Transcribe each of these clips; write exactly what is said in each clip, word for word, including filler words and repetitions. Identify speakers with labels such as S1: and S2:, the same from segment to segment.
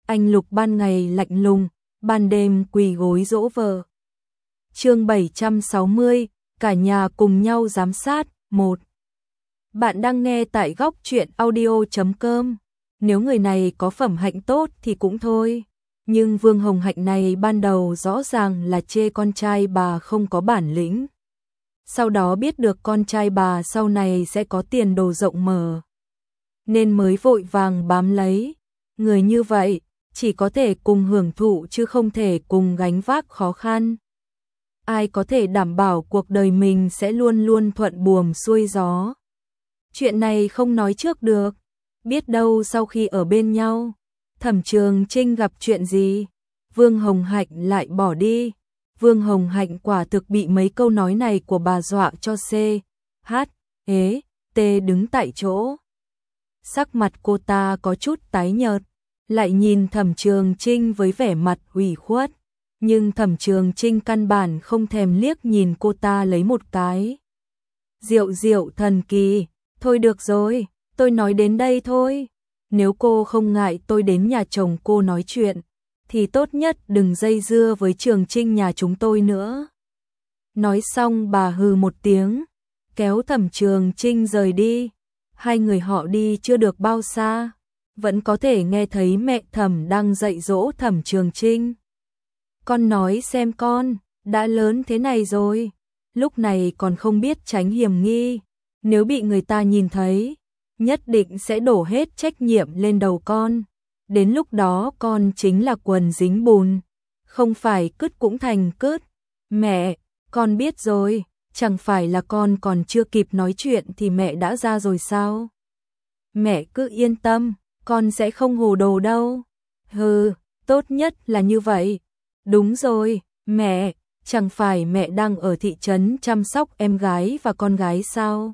S1: anh Lục ban ngày lạnh lùng, ban đêm quỳ gối dỗ vợ. Chương bảy trăm sáu mươi, cả nhà cùng nhau giám sát. Một. Bạn đang nghe tại góc truyện audio chấm com. Nếu người này có phẩm hạnh tốt thì cũng thôi, nhưng Vương Hồng Hạnh này ban đầu rõ ràng là chê con trai bà không có bản lĩnh. Sau đó biết được con trai bà sau này sẽ có tiền đồ rộng mở, nên mới vội vàng bám lấy. Người như vậy chỉ có thể cùng hưởng thụ chứ không thể cùng gánh vác khó khăn. Ai có thể đảm bảo cuộc đời mình sẽ luôn luôn thuận buồm xuôi gió. Chuyện này không nói trước được, biết đâu sau khi ở bên nhau, Thẩm Trường Trinh gặp chuyện gì, Vương Hồng Hạnh lại bỏ đi. Vương Hồng Hạnh quả thực bị mấy câu nói này của bà dọa cho C, H, ế, T đứng tại chỗ. Sắc mặt cô ta có chút tái nhợt, lại nhìn Thẩm Trường Trinh với vẻ mặt ủy khuất, nhưng Thẩm Trường Trinh căn bản không thèm liếc nhìn cô ta lấy một cái. Diệu diệu thần kỳ, thôi được rồi, tôi nói đến đây thôi. Nếu cô không ngại tôi đến nhà chồng cô nói chuyện, thì tốt nhất đừng dây dưa với Trường Trinh nhà chúng tôi nữa. Nói xong bà hừ một tiếng, kéo Thẩm Trường Trinh rời đi. Hai người họ đi chưa được bao xa, vẫn có thể nghe thấy mẹ Thẩm đang dạy dỗ Thẩm Trường Trinh. Con nói xem con, đã lớn thế này rồi, lúc này còn không biết tránh hiểm nghi, nếu bị người ta nhìn thấy, nhất định sẽ đổ hết trách nhiệm lên đầu con. Đến lúc đó con chính là quần dính bùn, không phải cứt cũng thành cứt. Mẹ, con biết rồi, chẳng phải là con còn chưa kịp nói chuyện thì mẹ đã ra rồi sao? Mẹ cứ yên tâm, con sẽ không hồ đồ đâu. Hừ, tốt nhất là như vậy. Đúng rồi, mẹ, chẳng phải mẹ đang ở thị trấn chăm sóc em gái và con gái sao?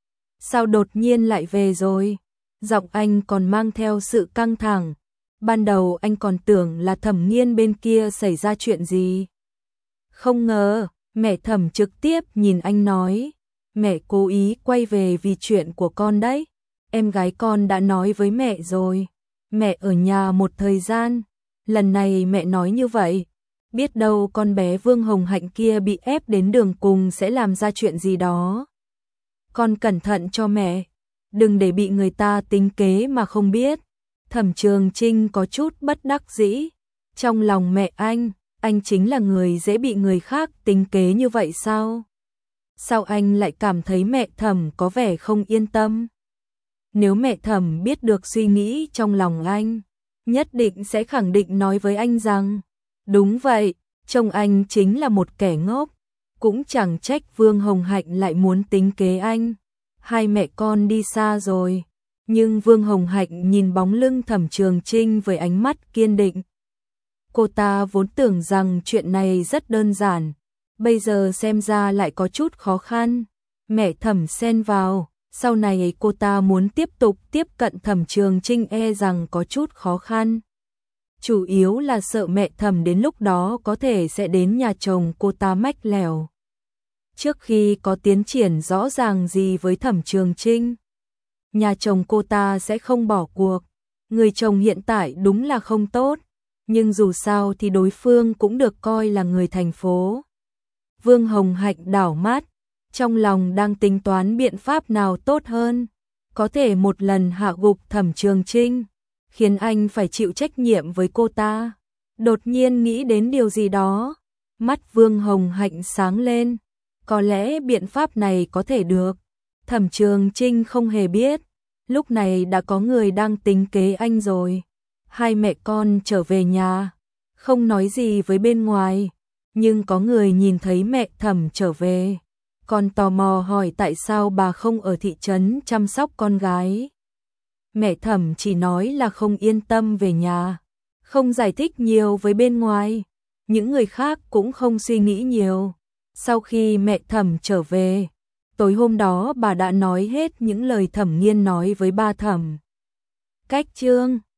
S1: Sao đột nhiên lại về rồi? Giọng anh còn mang theo sự căng thẳng. Ban đầu anh còn tưởng là Thẩm Nghiên bên kia xảy ra chuyện gì. Không ngờ, mẹ Thẩm trực tiếp nhìn anh nói, mẹ cố ý quay về vì chuyện của con đấy. Em gái con đã nói với mẹ rồi, mẹ ở nhà một thời gian, lần này mẹ nói như vậy, biết đâu con bé Vương Hồng Hạnh kia bị ép đến đường cùng sẽ làm ra chuyện gì đó. Con cẩn thận cho mẹ, đừng để bị người ta tính kế mà không biết. Thẩm Trường Trinh có chút bất đắc dĩ, trong lòng mẹ anh, anh chính là người dễ bị người khác tính kế như vậy sao? Sao anh lại cảm thấy mẹ Thẩm có vẻ không yên tâm? Nếu mẹ Thẩm biết được suy nghĩ trong lòng anh, nhất định sẽ khẳng định nói với anh rằng, đúng vậy, chồng anh chính là một kẻ ngốc, cũng chẳng trách Vương Hồng Hạnh lại muốn tính kế anh. Hai mẹ con đi xa rồi, nhưng Vương Hồng Hạnh nhìn bóng lưng Thẩm Trường Trinh với ánh mắt kiên định. Cô ta vốn tưởng rằng chuyện này rất đơn giản, bây giờ xem ra lại có chút khó khăn. Mẹ Thẩm xen vào, sau này cô ta muốn tiếp tục tiếp cận Thẩm Trường Trinh e rằng có chút khó khăn. Chủ yếu là sợ mẹ Thẩm đến lúc đó có thể sẽ đến nhà chồng cô ta mách lèo. Trước khi có tiến triển rõ ràng gì với Thẩm Trường Trinh, nhà chồng cô ta sẽ không bỏ cuộc. Người chồng hiện tại đúng là không tốt, nhưng dù sao thì đối phương cũng được coi là người thành phố. Vương Hồng Hạnh đảo mắt, trong lòng đang tính toán biện pháp nào tốt hơn, có thể một lần hạ gục Thẩm Trường Trinh, khiến anh phải chịu trách nhiệm với cô ta. Đột nhiên nghĩ đến điều gì đó, mắt Vương Hồng Hạnh sáng lên, có lẽ biện pháp này có thể được. Thẩm Trường Trinh không hề biết, lúc này đã có người đang tính kế anh rồi. Hai mẹ con trở về nhà, không nói gì với bên ngoài, nhưng có người nhìn thấy mẹ Thẩm trở về, còn tò mò hỏi tại sao bà không ở thị trấn chăm sóc con gái. Mẹ Thẩm chỉ nói là không yên tâm về nhà, không giải thích nhiều với bên ngoài. Những người khác cũng không suy nghĩ nhiều. Sau khi mẹ Thẩm trở về, tối hôm đó bà đã nói hết những lời Thẩm Nghiên nói với ba Thẩm. Cách chương